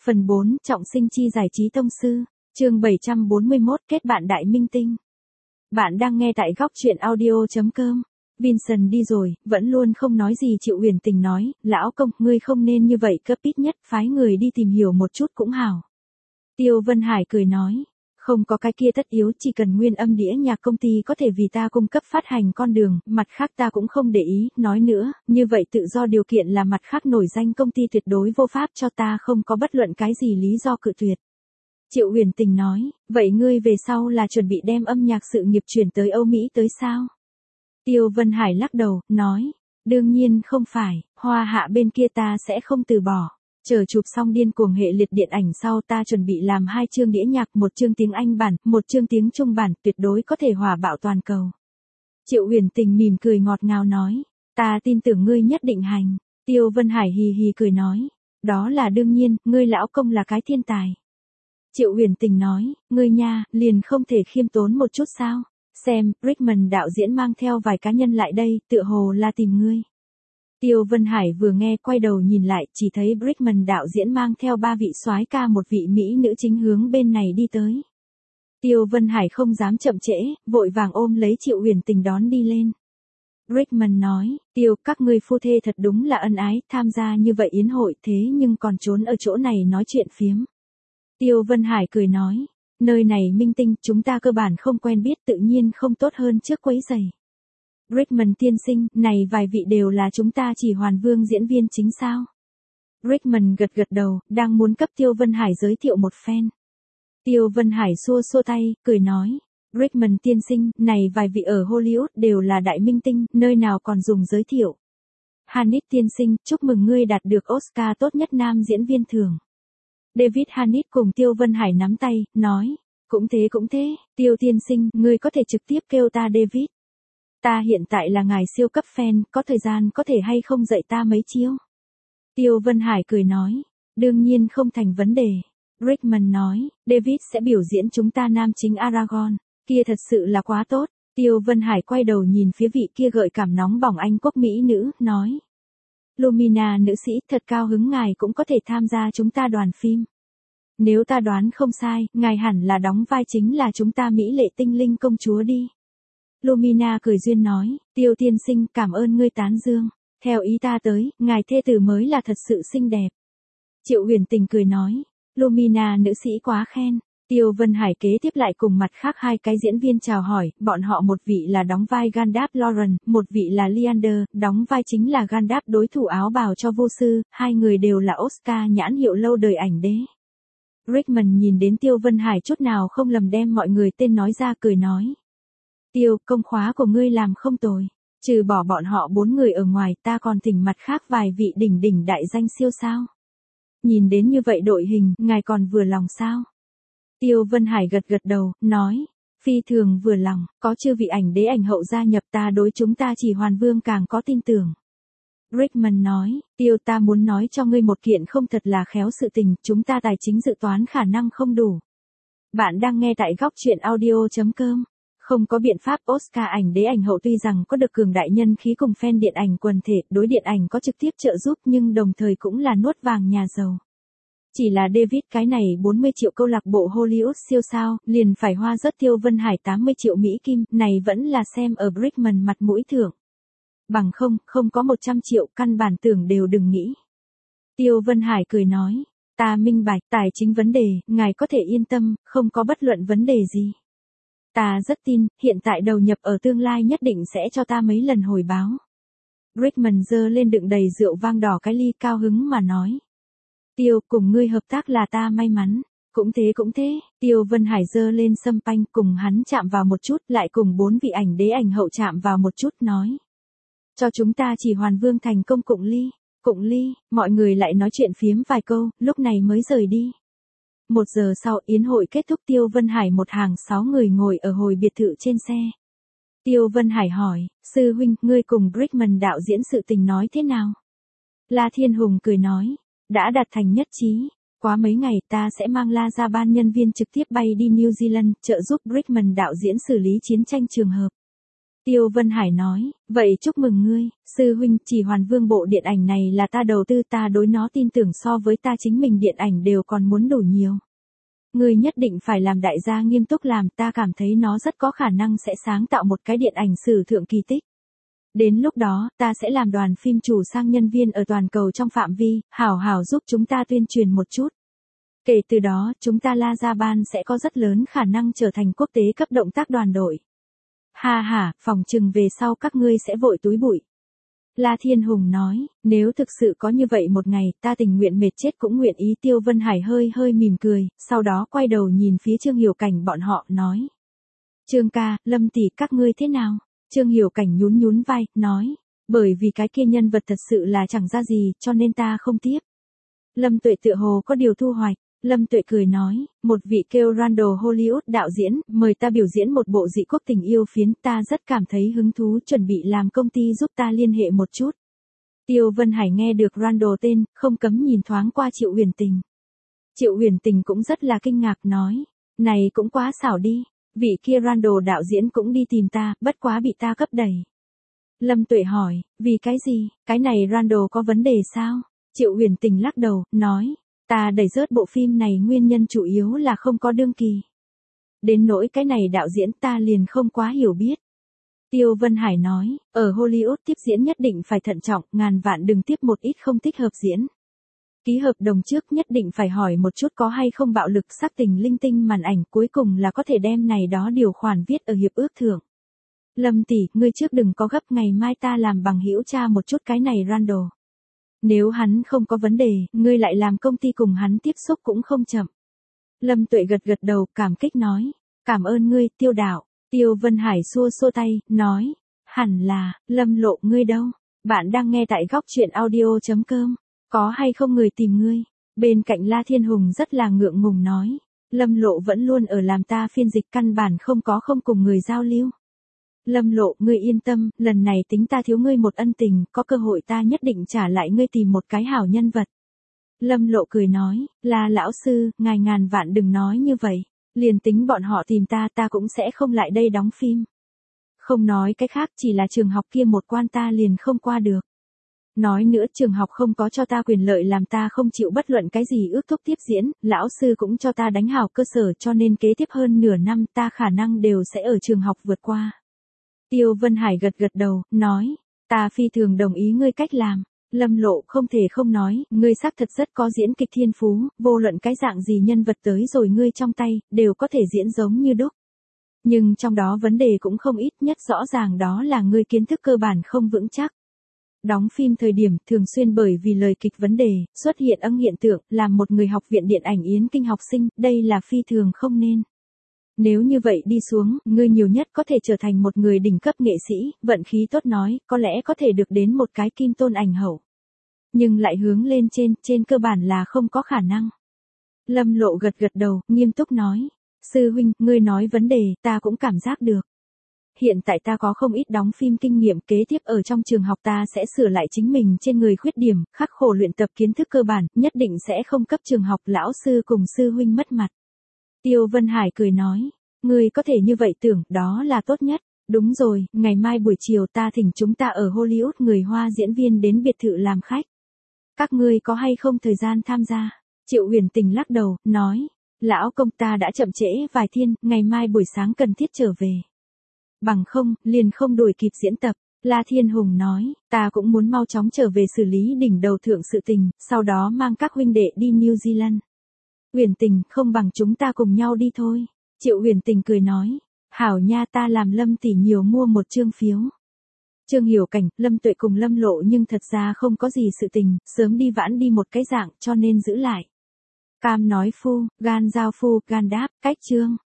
Phần 4, trọng sinh chi giải trí tông sư. Chương 741, kết bạn đại minh tinh. Bạn đang nghe tại góc truyện audio.com. Vincent đi rồi, vẫn luôn không nói gì. Triệu Huyền Tình nói, lão công, ngươi không nên như vậy, cấp ít nhất, phái người đi tìm hiểu một chút cũng hảo. Tiêu Vân Hải cười nói, không có cái kia tất yếu, chỉ cần nguyên âm đĩa nhạc công ty có thể vì ta cung cấp phát hành con đường, mặt khác ta cũng không để ý, nói nữa, như vậy tự do điều kiện là mặt khác nổi danh công ty tuyệt đối vô pháp cho ta không có bất luận cái gì lý do cự tuyệt. Triệu Huyền Tình nói, vậy ngươi về sau là chuẩn bị đem âm nhạc sự nghiệp chuyển tới Âu Mỹ tới sao? Tiêu Vân Hải lắc đầu, nói, đương nhiên không phải, Hoa Hạ bên kia ta sẽ không từ bỏ. Chờ chụp xong điên cuồng hệ liệt điện ảnh sau ta chuẩn bị làm 2 chương đĩa nhạc, 1 chương tiếng Anh bản, 1 chương tiếng Trung bản, tuyệt đối có thể hòa bạo toàn cầu. Triệu Huyền Tình mỉm cười ngọt ngào nói, ta tin tưởng ngươi nhất định hành. Tiêu Vân Hải hì hì cười nói, đó là đương nhiên, ngươi lão công là cái thiên tài. Triệu Huyền Tình nói, ngươi nha, liền không thể khiêm tốn một chút sao? Xem, Rickman đạo diễn mang theo vài cá nhân lại đây, tựa hồ là tìm ngươi. Tiêu Vân Hải vừa nghe quay đầu nhìn lại, chỉ thấy Rickman đạo diễn mang theo 3 vị soái ca, 1 vị mỹ nữ chính hướng bên này đi tới. Tiêu Vân Hải không dám chậm trễ, vội vàng ôm lấy Triệu Huyền Tình đón đi lên. Rickman nói, Tiêu, các ngươi phu thê thật đúng là ân ái, tham gia như vậy yến hội thế nhưng còn trốn ở chỗ này nói chuyện phiếm. Tiêu Vân Hải cười nói, nơi này minh tinh, chúng ta cơ bản không quen biết, tự nhiên không tốt hơn trước quấy rầy. Rickman tiên sinh, này vài vị đều là chúng ta Chỉ Hoàn Vương diễn viên chính sao? Rickman gật gật đầu, đang muốn cấp Tiêu Vân Hải giới thiệu một phen. Tiêu Vân Hải xua xua tay, cười nói, Rickman tiên sinh, này vài vị ở Hollywood đều là đại minh tinh, nơi nào còn dùng giới thiệu. Hanit tiên sinh, chúc mừng ngươi đạt được Oscar tốt nhất nam diễn viên thưởng. David Hanit cùng Tiêu Vân Hải nắm tay, nói, cũng thế, Tiêu tiên sinh, ngươi có thể trực tiếp kêu ta David. Ta hiện tại là ngài siêu cấp fan, có thời gian có thể hay không dạy ta mấy chiêu? Tiêu Vân Hải cười nói, đương nhiên không thành vấn đề. Rickman nói, David sẽ biểu diễn chúng ta nam chính Aragorn, kia thật sự là quá tốt. Tiêu Vân Hải quay đầu nhìn phía vị kia gợi cảm nóng bỏng Anh quốc mỹ nữ, nói. Lumina nữ sĩ, thật cao hứng ngài cũng có thể tham gia chúng ta đoàn phim. Nếu ta đoán không sai, ngài hẳn là đóng vai chính là chúng ta mỹ lệ tinh linh công chúa đi. Lumina cười duyên nói, Tiêu tiên sinh, cảm ơn ngươi tán dương. Theo ý ta tới, ngài thê tử mới là thật sự xinh đẹp. Triệu Huyền Tình cười nói, Lumina nữ sĩ quá khen. Tiêu Vân Hải kế tiếp lại cùng mặt khác 2 cái diễn viên chào hỏi, bọn họ một vị là đóng vai Gandalf Lauren, một vị là Leander, đóng vai chính là Gandalf đối thủ áo bào cho vô sư, 2 người đều là Oscar nhãn hiệu lâu đời ảnh đế. Rickman nhìn đến Tiêu Vân Hải chút nào không lầm đem mọi người tên nói ra, cười nói. Tiêu, công khóa của ngươi làm không tồi. Trừ bỏ bọn họ 4 người ở ngoài, ta còn thỉnh mặt khác vài vị đỉnh đại danh siêu sao. Nhìn đến như vậy đội hình, ngài còn vừa lòng sao? Tiêu Vân Hải gật gật đầu, nói, phi thường vừa lòng, có chư vị ảnh đế ảnh hậu gia nhập ta đối chúng ta Chỉ Hoàn Vương càng có tin tưởng. Rickman nói, Tiêu, ta muốn nói cho ngươi một kiện không thật là khéo sự tình, chúng ta tài chính dự toán khả năng không đủ. Bạn đang nghe tại góc truyện audio.com. Không có biện pháp, Oscar ảnh đế ảnh hậu tuy rằng có được cường đại nhân khí cùng fan điện ảnh quần thể, đối điện ảnh có trực tiếp trợ giúp nhưng đồng thời cũng là nuốt vàng nhà giàu. Chỉ là David cái này 40 triệu câu lạc bộ Hollywood siêu sao, liền phải hoa rớt Tiêu Vân Hải 80 triệu Mỹ Kim, này vẫn là xem ở Brickman mặt mũi thưởng. Bằng không có 100 triệu, căn bản tưởng đều đừng nghĩ. Tiêu Vân Hải cười nói, ta minh bạch, tài chính vấn đề, ngài có thể yên tâm, không có bất luận vấn đề gì. Ta rất tin, hiện tại đầu nhập ở tương lai nhất định sẽ cho ta mấy lần hồi báo. Rickman giơ lên đựng đầy rượu vang đỏ cái ly, cao hứng mà nói. Tiêu, cùng ngươi hợp tác là ta may mắn. Cũng thế, Tiêu Vân Hải giơ lên sâm panh, cùng hắn chạm vào một chút, lại cùng 4 vị ảnh đế ảnh hậu chạm vào một chút, nói. Cho chúng ta Chỉ Hoàn Vương thành công cụng ly, mọi người lại nói chuyện phiếm vài câu, lúc này mới rời đi. 1 giờ sau, yến hội kết thúc, Tiêu Vân Hải một hàng 6 người ngồi ở hồi biệt thự trên xe. Tiêu Vân Hải hỏi, sư huynh, ngươi cùng Brickman đạo diễn sự tình nói thế nào? La Thiên Hùng cười nói, đã đạt thành nhất trí. Quá mấy ngày ta sẽ mang La Gia ban nhân viên trực tiếp bay đi New Zealand, trợ giúp Brickman đạo diễn xử lý chiến tranh trường hợp. Tiêu Vân Hải nói, vậy chúc mừng ngươi, sư huynh, Chỉ Hoàn Vương bộ điện ảnh này là ta đầu tư, ta đối nó tin tưởng so với ta chính mình điện ảnh đều còn muốn đủ nhiều. Ngươi nhất định phải làm đại gia nghiêm túc làm, ta cảm thấy nó rất có khả năng sẽ sáng tạo một cái điện ảnh sử thượng kỳ tích. Đến lúc đó, ta sẽ làm đoàn phim chủ sang nhân viên ở toàn cầu trong phạm vi, hảo hảo giúp chúng ta tuyên truyền một chút. Kể từ đó, chúng ta La Gia Ban sẽ có rất lớn khả năng trở thành quốc tế cấp động tác đoàn đội. Ha ha, phòng chừng về sau các ngươi sẽ vội túi bụi. La Thiên Hùng nói, nếu thực sự có như vậy một ngày, ta tình nguyện mệt chết cũng nguyện ý. Tiêu Vân Hải hơi hơi mỉm cười, sau đó quay đầu nhìn phía Trương Hiểu Cảnh bọn họ, nói. Trương ca, Lâm tỷ, các ngươi thế nào? Trương Hiểu Cảnh nhún nhún vai, nói, bởi vì cái kia nhân vật thật sự là chẳng ra gì, cho nên ta không tiếp. Lâm Tuệ tựa hồ có điều thu hoạch. Lâm Tuệ cười nói, một vị kêu Randall Hollywood đạo diễn, mời ta biểu diễn một bộ dị quốc tình yêu phiến, ta rất cảm thấy hứng thú, chuẩn bị làm công ty giúp ta liên hệ một chút. Tiêu Vân Hải nghe được Randall tên, không cấm nhìn thoáng qua Triệu Huyền Tình. Triệu Huyền Tình cũng rất là kinh ngạc, nói, này cũng quá xảo đi, vị kia Randall đạo diễn cũng đi tìm ta, bất quá bị ta cấp đẩy. Lâm Tuệ hỏi, vì cái gì, cái này Randall có vấn đề sao? Triệu Huyền Tình lắc đầu, nói, ta đẩy rớt bộ phim này nguyên nhân chủ yếu là không có đương kỳ. Đến nỗi cái này đạo diễn ta liền không quá hiểu biết. Tiêu Vân Hải nói, ở Hollywood tiếp diễn nhất định phải thận trọng, ngàn vạn đừng tiếp một ít không thích hợp diễn. Ký hợp đồng trước nhất định phải hỏi một chút có hay không bạo lực sắc tình linh tinh màn ảnh, cuối cùng là có thể đem này đó điều khoản viết ở hiệp ước thưởng. Lâm tỷ, ngươi trước đừng có gấp, ngày mai ta làm bằng hữu tra một chút cái này Randall. Nếu hắn không có vấn đề, ngươi lại làm công ty cùng hắn tiếp xúc cũng không chậm. Lâm Tuệ gật gật đầu, cảm kích nói, cảm ơn ngươi, Tiêu đạo. Tiêu Vân Hải xua xua tay, nói, hẳn là, Lâm Lộ ngươi đâu? Bạn đang nghe tại góc truyện audio.com, có hay không người tìm ngươi? Bên cạnh La Thiên Hùng rất là ngượng ngùng nói, Lâm Lộ vẫn luôn ở làm ta phiên dịch, căn bản không cùng người giao lưu. Lâm Lộ, ngươi yên tâm, lần này tính ta thiếu ngươi một ân tình, có cơ hội ta nhất định trả lại ngươi, tìm một cái hảo nhân vật. Lâm Lộ cười nói, là lão sư, ngài ngàn vạn đừng nói như vậy, liền tính bọn họ tìm ta, ta cũng sẽ không lại đây đóng phim. Không nói cái khác, chỉ là trường học kia một quan ta liền không qua được. Nói nữa, trường học không có cho ta quyền lợi làm ta không chịu bất luận cái gì ước thúc tiếp diễn, lão sư cũng cho ta đánh hảo cơ sở, cho nên kế tiếp hơn nửa năm ta khả năng đều sẽ ở trường học vượt qua. Tiêu Vân Hải gật gật đầu, nói, ta phi thường đồng ý ngươi cách làm. Lâm Lộ không thể không nói, ngươi xác thật rất có diễn kịch thiên phú, vô luận cái dạng gì nhân vật tới rồi ngươi trong tay, đều có thể diễn giống như đúc. Nhưng trong đó vấn đề cũng không ít, nhất rõ ràng đó là ngươi kiến thức cơ bản không vững chắc. Đóng phim thời điểm, thường xuyên bởi vì lời kịch vấn đề, xuất hiện âm hiện tượng, làm một người học viện điện ảnh yến kinh học sinh, đây là phi thường không nên. Nếu như vậy đi xuống, ngươi nhiều nhất có thể trở thành một người đỉnh cấp nghệ sĩ, vận khí tốt nói, có lẽ có thể được đến một cái kim tôn ảnh hậu. Nhưng lại hướng lên trên cơ bản là không có khả năng. Lâm Lộ gật gật đầu, nghiêm túc nói, sư huynh, ngươi nói vấn đề, ta cũng cảm giác được. Hiện tại ta có không ít đóng phim kinh nghiệm, kế tiếp ở trong trường học ta sẽ sửa lại chính mình trên người khuyết điểm, khắc khổ luyện tập kiến thức cơ bản, nhất định sẽ không cấp trường học lão sư cùng sư huynh mất mặt. Tiêu Vân Hải cười nói, ngươi có thể như vậy tưởng, đó là tốt nhất. Đúng rồi, ngày mai buổi chiều ta thỉnh chúng ta ở Hollywood người Hoa diễn viên đến biệt thự làm khách. Các ngươi có hay không thời gian tham gia? Triệu Huyền Tình lắc đầu, nói, lão công ta đã chậm trễ vài thiên, ngày mai buổi sáng cần thiết trở về. Bằng không, liền không đuổi kịp diễn tập. La Thiên Hùng nói, ta cũng muốn mau chóng trở về xử lý đỉnh đầu thượng sự tình, sau đó mang các huynh đệ đi New Zealand. Huyền Tình, không bằng chúng ta cùng nhau đi thôi. Triệu Huyền Tình cười nói, hảo nha, ta làm Lâm tỷ nhiều mua một chương phiếu. Trương Hiểu Cảnh, Lâm Tuệ cùng Lâm Lộ nhưng thật ra không có gì sự tình, sớm đi vãn đi một cái dạng, cho nên giữ lại. Cam nói phu, gan giao phu, gan đáp, cách Trương.